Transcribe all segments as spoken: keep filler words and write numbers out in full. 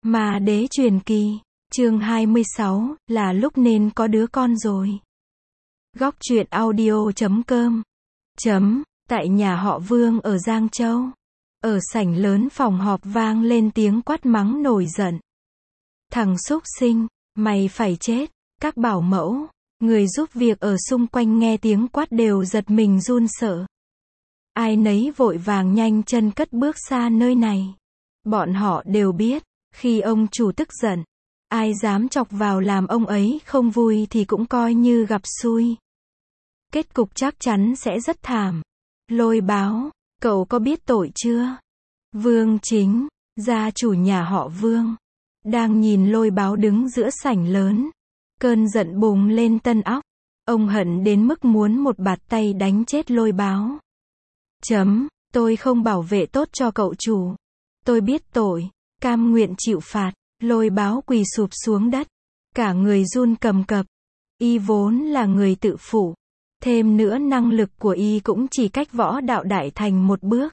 Ma Đế Truyền Kỳ, chương hai mươi sáu, là lúc nên có đứa con rồi. Góc truyện audio chấm com chấm, tại nhà họ Vương ở Giang Châu. Ở sảnh lớn phòng họp vang lên tiếng quát mắng nổi giận. Thằng súc sinh, mày phải chết. Các bảo mẫu, người giúp việc ở xung quanh nghe tiếng quát đều giật mình run sợ. Ai nấy vội vàng nhanh chân cất bước xa nơi này. Bọn họ đều biết, khi ông chủ tức giận, ai dám chọc vào làm ông ấy không vui thì cũng coi như gặp xui. Kết cục chắc chắn sẽ rất thảm. Lôi Báo, cậu có biết tội chưa? Vương Chính, gia chủ nhà họ Vương, đang nhìn Lôi Báo đứng giữa sảnh lớn. Cơn giận bùng lên tân óc. Ông hận đến mức muốn một bạt tay đánh chết Lôi Báo. Chấm, tôi không bảo vệ tốt cho cậu chủ. Tôi biết tội, cam nguyện chịu phạt. Lôi Báo quỳ sụp xuống đất, cả người run cầm cập. Y vốn là người tự phụ, thêm nữa năng lực của y cũng chỉ cách võ đạo đại thành một bước,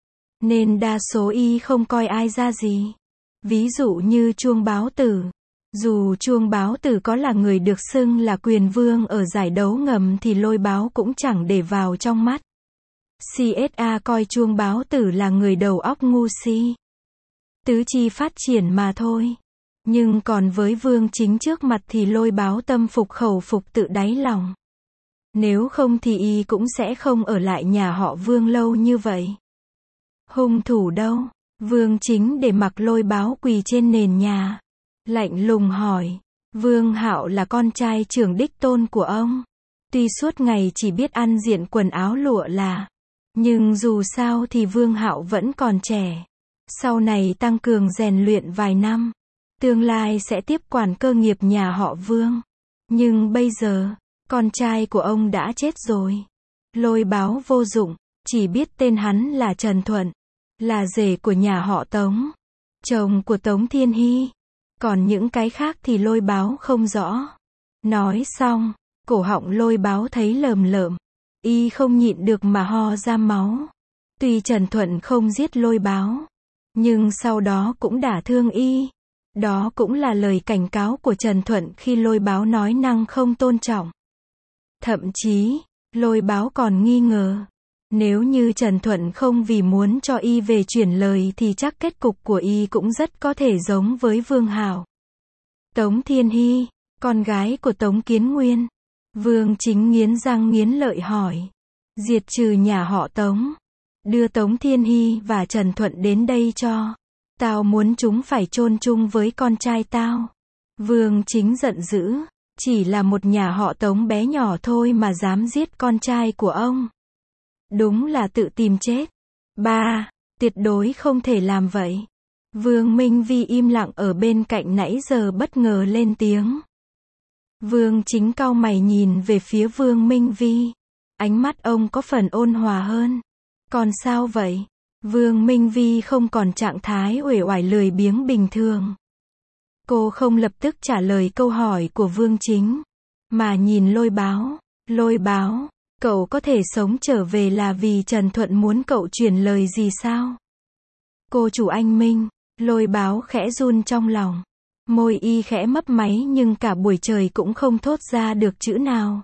nên đa số y không coi ai ra gì. Ví dụ như Chuông Báo Tử. Dù Chuông Báo Tử có là người được xưng là quyền vương ở giải đấu ngầm thì Lôi Báo cũng chẳng để vào trong mắt. xê ét a coi Chuông Báo Tử là người đầu óc ngu si, tứ chi phát triển mà thôi. Nhưng còn với Vương Chính trước mặt thì Lôi Báo tâm phục khẩu phục tự đáy lòng. Nếu không thì y cũng sẽ không ở lại nhà họ Vương lâu như vậy. Hung thủ đâu? Vương Chính để mặc Lôi Báo quỳ trên nền nhà, lạnh lùng hỏi. Vương Hạo là con trai trưởng đích tôn của ông. Tuy suốt ngày chỉ biết ăn diện quần áo lụa là, nhưng dù sao thì Vương Hạo vẫn còn trẻ. Sau này tăng cường rèn luyện vài năm, tương lai sẽ tiếp quản cơ nghiệp nhà họ Vương. Nhưng bây giờ, con trai của ông đã chết rồi. Lôi Báo vô dụng, chỉ biết tên hắn là Trần Thuận, là rể của nhà họ Tống, chồng của Tống Thiên Hy. Còn những cái khác thì Lôi Báo không rõ. Nói xong, cổ họng Lôi Báo thấy lờm lợm, y không nhịn được mà ho ra máu. Tuy Trần Thuận không giết Lôi Báo, nhưng sau đó cũng đả thương y. Đó cũng là lời cảnh cáo của Trần Thuận khi Lôi Báo nói năng không tôn trọng. Thậm chí, Lôi Báo còn nghi ngờ, nếu như Trần Thuận không vì muốn cho y về chuyển lời thì chắc kết cục của y cũng rất có thể giống với Vương Hạo. Tống Thiên Hy, con gái của Tống Kiến Nguyên. Vương Chính nghiến răng nghiến lợi hỏi. Diệt trừ nhà họ Tống. Đưa Tống Thiên Hy và Trần Thuận đến đây cho. Tao muốn chúng phải chôn chung với con trai tao. Vương Chính giận dữ. Chỉ là một nhà họ Tống bé nhỏ thôi mà dám giết con trai của ông. Đúng là tự tìm chết. Ba, tuyệt đối không thể làm vậy. Vương Minh Vi im lặng ở bên cạnh nãy giờ bất ngờ lên tiếng. Vương Chính cau mày nhìn về phía Vương Minh Vi. Ánh mắt ông có phần ôn hòa hơn. Còn sao vậy? Vương Minh Vi không còn trạng thái uể oải lười biếng bình thường. Cô không lập tức trả lời câu hỏi của Vương Chính, mà nhìn Lôi Báo. Lôi Báo, cậu có thể sống trở về là vì Trần Thuận muốn cậu chuyển lời gì sao? Cô chủ anh Minh. Lôi Báo khẽ run trong lòng. Môi y khẽ mấp máy nhưng cả buổi trời cũng không thốt ra được chữ nào.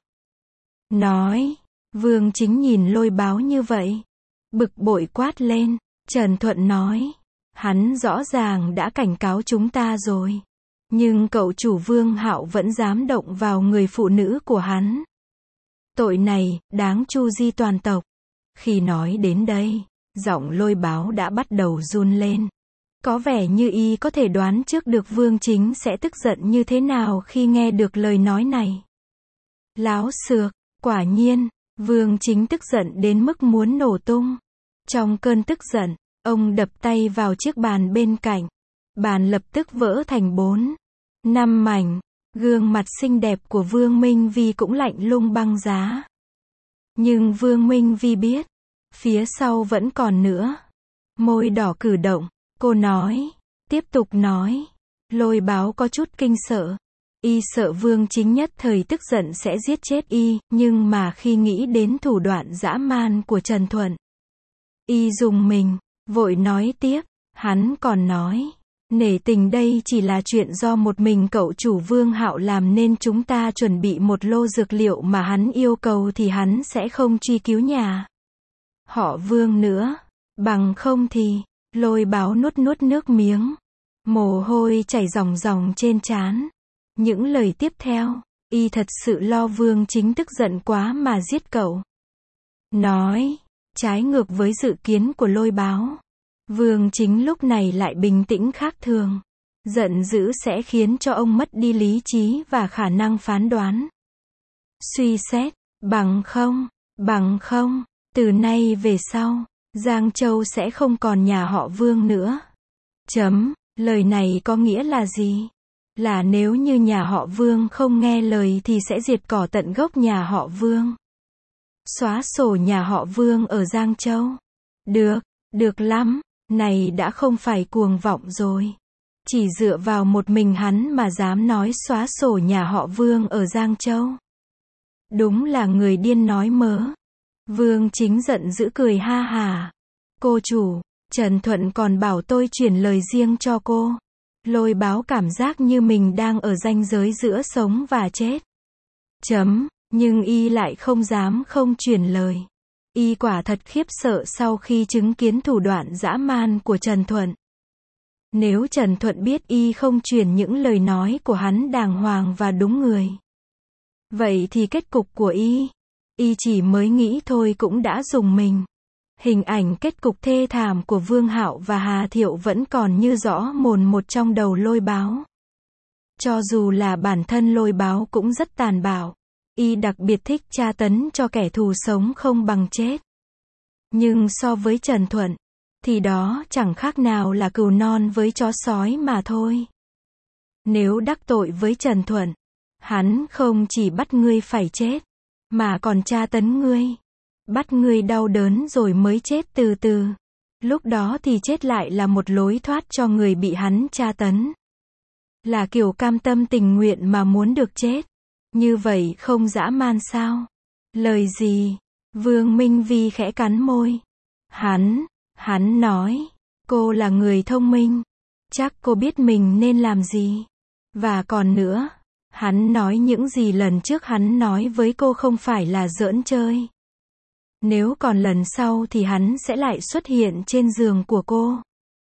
Nói. Vương Chính nhìn Lôi Báo như vậy, bực bội quát lên. Trần Thuận nói. Hắn rõ ràng đã cảnh cáo chúng ta rồi. Nhưng cậu chủ Vương Hạo vẫn dám động vào người phụ nữ của hắn. Tội này, đáng chu di toàn tộc. Khi nói đến đây, giọng Lôi Báo đã bắt đầu run lên. Có vẻ như y có thể đoán trước được Vương Chính sẽ tức giận như thế nào khi nghe được lời nói này. Láo xược, quả nhiên, Vương Chính tức giận đến mức muốn nổ tung. Trong cơn tức giận, ông đập tay vào chiếc bàn bên cạnh. Bàn lập tức vỡ thành bốn, năm mảnh. Gương mặt xinh đẹp của Vương Minh Vi cũng lạnh lùng băng giá. Nhưng Vương Minh Vi biết, phía sau vẫn còn nữa. Môi đỏ cử động, cô nói, tiếp tục nói. Lôi Báo có chút kinh sợ. Y sợ Vương Chính nhất thời tức giận sẽ giết chết y, nhưng mà khi nghĩ đến thủ đoạn dã man của Trần Thuận, y dùng mình, vội nói tiếp. Hắn còn nói, Nể tình đây chỉ là chuyện do một mình cậu chủ Vương Hạo làm nên chúng ta chuẩn bị một lô dược liệu mà hắn yêu cầu thì hắn sẽ không truy cứu nhà họ Vương nữa. Bằng không thì, Lôi Báo nuốt nuốt nước miếng. Mồ hôi chảy ròng ròng trên trán. Những lời tiếp theo, y thật sự lo Vương Chính tức giận quá mà giết cậu. Nói, trái ngược với dự kiến của Lôi Báo. Vương Chính lúc này lại bình tĩnh khác thường. Giận dữ sẽ khiến cho ông mất đi lý trí và khả năng phán đoán. Suy xét, bằng không, bằng không, từ nay về sau, Giang Châu sẽ không còn nhà họ Vương nữa. Chấm, lời này có nghĩa là gì? Là nếu như nhà họ Vương không nghe lời thì sẽ diệt cỏ tận gốc nhà họ Vương. Xóa sổ nhà họ Vương ở Giang Châu. Được, được lắm, này đã không phải cuồng vọng rồi. Chỉ dựa vào một mình hắn mà dám nói xóa sổ nhà họ Vương ở Giang Châu. Đúng là người điên nói mớ. Vương Chính giận dữ cười ha hà. Cô chủ, Trần Thuận còn bảo tôi chuyển lời riêng cho cô. Lôi Báo cảm giác như mình đang ở ranh giới giữa sống và chết. Chấm, nhưng y lại không dám không chuyển lời. Y quả thật khiếp sợ sau khi chứng kiến thủ đoạn dã man của Trần Thuận. Nếu Trần Thuận biết y không truyền những lời nói của hắn đàng hoàng và đúng người, vậy thì kết cục của y, y chỉ mới nghĩ thôi cũng đã rùng mình. Hình ảnh kết cục thê thảm của Vương Hạo và Hà Thiệu vẫn còn như rõ mồn một trong đầu Lôi Báo. Cho dù là bản thân Lôi Báo cũng rất tàn bạo. Y đặc biệt thích tra tấn cho kẻ thù sống không bằng chết. Nhưng so với Trần Thuận, thì đó chẳng khác nào là cừu non với chó sói mà thôi. Nếu đắc tội với Trần Thuận, hắn không chỉ bắt ngươi phải chết, mà còn tra tấn ngươi. Bắt ngươi đau đớn rồi mới chết từ từ. Lúc đó thì chết lại là một lối thoát cho người bị hắn tra tấn. Là kiểu cam tâm tình nguyện mà muốn được chết. Như vậy không dã man sao? Lời gì? Vương Minh Vi khẽ cắn môi. Hắn, hắn nói, cô là người thông minh. Chắc cô biết mình nên làm gì. Và còn nữa, hắn nói những gì lần trước hắn nói với cô không phải là giỡn chơi. Nếu còn lần sau thì hắn sẽ lại xuất hiện trên giường của cô.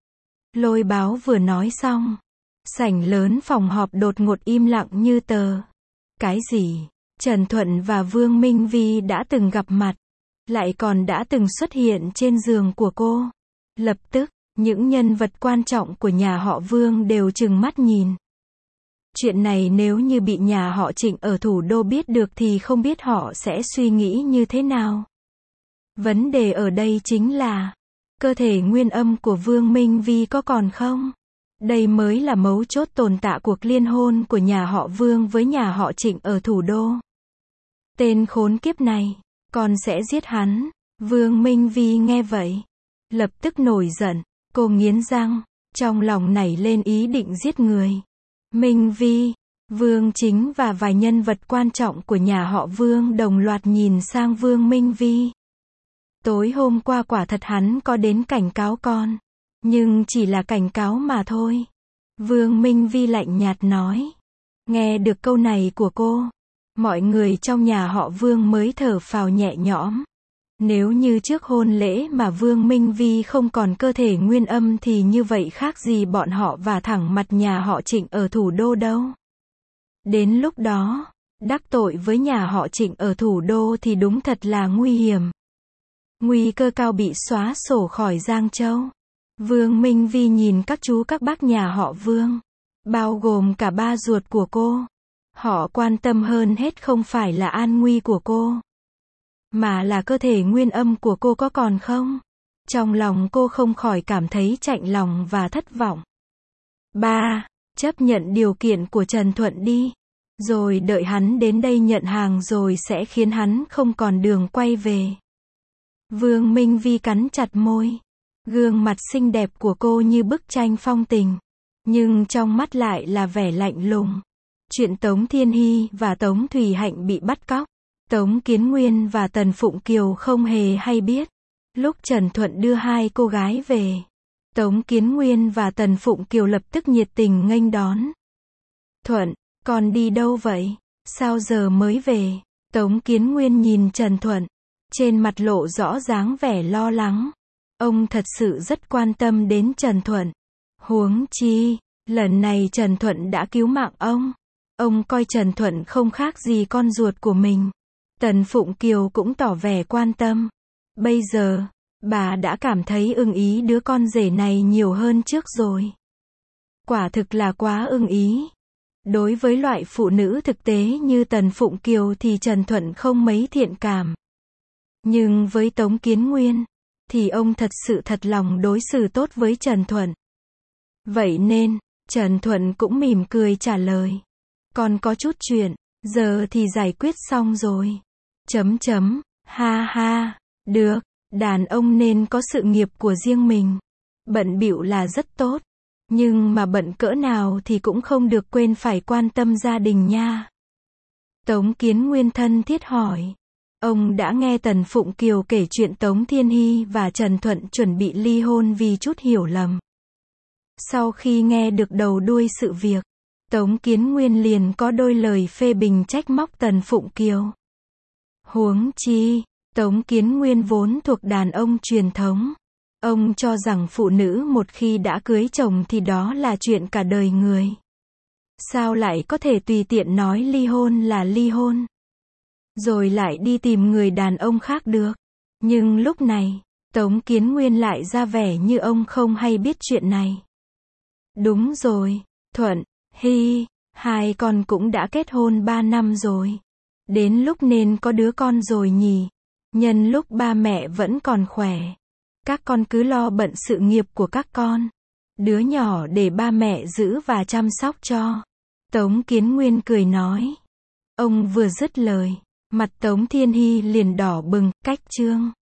Lôi Báo vừa nói xong. Sảnh lớn phòng họp đột ngột im lặng như tờ. Cái gì? Trần Thuận và Vương Minh Vi đã từng gặp mặt. Lại còn đã từng xuất hiện trên giường của cô. Lập tức, những nhân vật quan trọng của nhà họ Vương đều trừng mắt nhìn. Chuyện này nếu như bị nhà họ Trịnh ở thủ đô biết được thì không biết họ sẽ suy nghĩ như thế nào. Vấn đề ở đây chính là, cơ thể nguyên âm của Vương Minh Vi có còn không? Đây mới là mấu chốt tồn tại cuộc liên hôn của nhà họ Vương với nhà họ Trịnh ở thủ đô. Tên khốn kiếp này, còn sẽ giết hắn. Vương Minh Vi nghe vậy, lập tức nổi giận, cô nghiến răng, trong lòng nảy lên ý định giết người. Minh Vi, Vương Chính và vài nhân vật quan trọng của nhà họ Vương đồng loạt nhìn sang Vương Minh Vi. Tối hôm qua quả thật hắn có đến cảnh cáo con. Nhưng chỉ là cảnh cáo mà thôi. Vương Minh Vi lạnh nhạt nói. Nghe được câu này của cô, mọi người trong nhà họ Vương mới thở phào nhẹ nhõm. Nếu như trước hôn lễ mà Vương Minh Vi không còn cơ thể nguyên âm thì như vậy khác gì bọn họ và thẳng mặt nhà họ Trịnh ở thủ đô đâu. Đến lúc đó, đắc tội với nhà họ Trịnh ở thủ đô thì đúng thật là nguy hiểm. Nguy cơ cao bị xóa sổ khỏi Giang Châu. Vương Minh Vi nhìn các chú các bác nhà họ Vương, bao gồm cả ba ruột của cô. Họ quan tâm hơn hết không phải là an nguy của cô, mà là cơ thể nguyên âm của cô có còn không. Trong lòng cô không khỏi cảm thấy chạnh lòng và thất vọng. Ba, chấp nhận điều kiện của Trần Thuận đi. Rồi đợi hắn đến đây nhận hàng rồi sẽ khiến hắn không còn đường quay về. Vương Minh Vi cắn chặt môi. Gương mặt xinh đẹp của cô như bức tranh phong tình. Nhưng trong mắt lại là vẻ lạnh lùng. Chuyện Tống Thiên Hy và Tống Thủy Hạnh bị bắt cóc, Tống Kiến Nguyên và Tần Phụng Kiều không hề hay biết. Lúc Trần Thuận đưa hai cô gái về, Tống Kiến Nguyên và Tần Phụng Kiều lập tức nhiệt tình nghênh đón. Thuận, con đi đâu vậy? Sao giờ mới về? Tống Kiến Nguyên nhìn Trần Thuận, trên mặt lộ rõ dáng vẻ lo lắng. Ông thật sự rất quan tâm đến Trần Thuận. Huống chi, lần này Trần Thuận đã cứu mạng ông. Ông coi Trần Thuận không khác gì con ruột của mình. Tần Phụng Kiều cũng tỏ vẻ quan tâm. Bây giờ, bà đã cảm thấy ưng ý đứa con rể này nhiều hơn trước rồi. Quả thực là quá ưng ý. Đối với loại phụ nữ thực tế như Tần Phụng Kiều thì Trần Thuận không mấy thiện cảm. Nhưng với Tống Kiến Nguyên, thì ông thật sự thật lòng đối xử tốt với Trần Thuận. Vậy nên, Trần Thuận cũng mỉm cười trả lời. Còn có chút chuyện, giờ thì giải quyết xong rồi. Chấm chấm, ha ha, được, đàn ông nên có sự nghiệp của riêng mình. Bận bịu là rất tốt. Nhưng mà bận cỡ nào thì cũng không được quên phải quan tâm gia đình nha. Tống Kiến Nguyên thân thiết hỏi. Ông đã nghe Tần Phụng Kiều kể chuyện Tống Thiên Hy và Trần Thuận chuẩn bị ly hôn vì chút hiểu lầm. Sau khi nghe được đầu đuôi sự việc, Tống Kiến Nguyên liền có đôi lời phê bình trách móc Tần Phụng Kiều. Huống chi, Tống Kiến Nguyên vốn thuộc đàn ông truyền thống. Ông cho rằng phụ nữ một khi đã cưới chồng thì đó là chuyện cả đời người. Sao lại có thể tùy tiện nói ly hôn là ly hôn, rồi lại đi tìm người đàn ông khác được. Nhưng lúc này, Tống Kiến Nguyên lại ra vẻ như ông không hay biết chuyện này. Đúng rồi, Thuận, Hy, hai con cũng đã kết hôn ba năm rồi. Đến lúc nên có đứa con rồi nhỉ. Nhân lúc ba mẹ vẫn còn khỏe, các con cứ lo bận sự nghiệp của các con. Đứa nhỏ để ba mẹ giữ và chăm sóc cho. Tống Kiến Nguyên cười nói. Ông vừa dứt lời, mặt Tống Thiên Hy liền đỏ bừng, cách chương.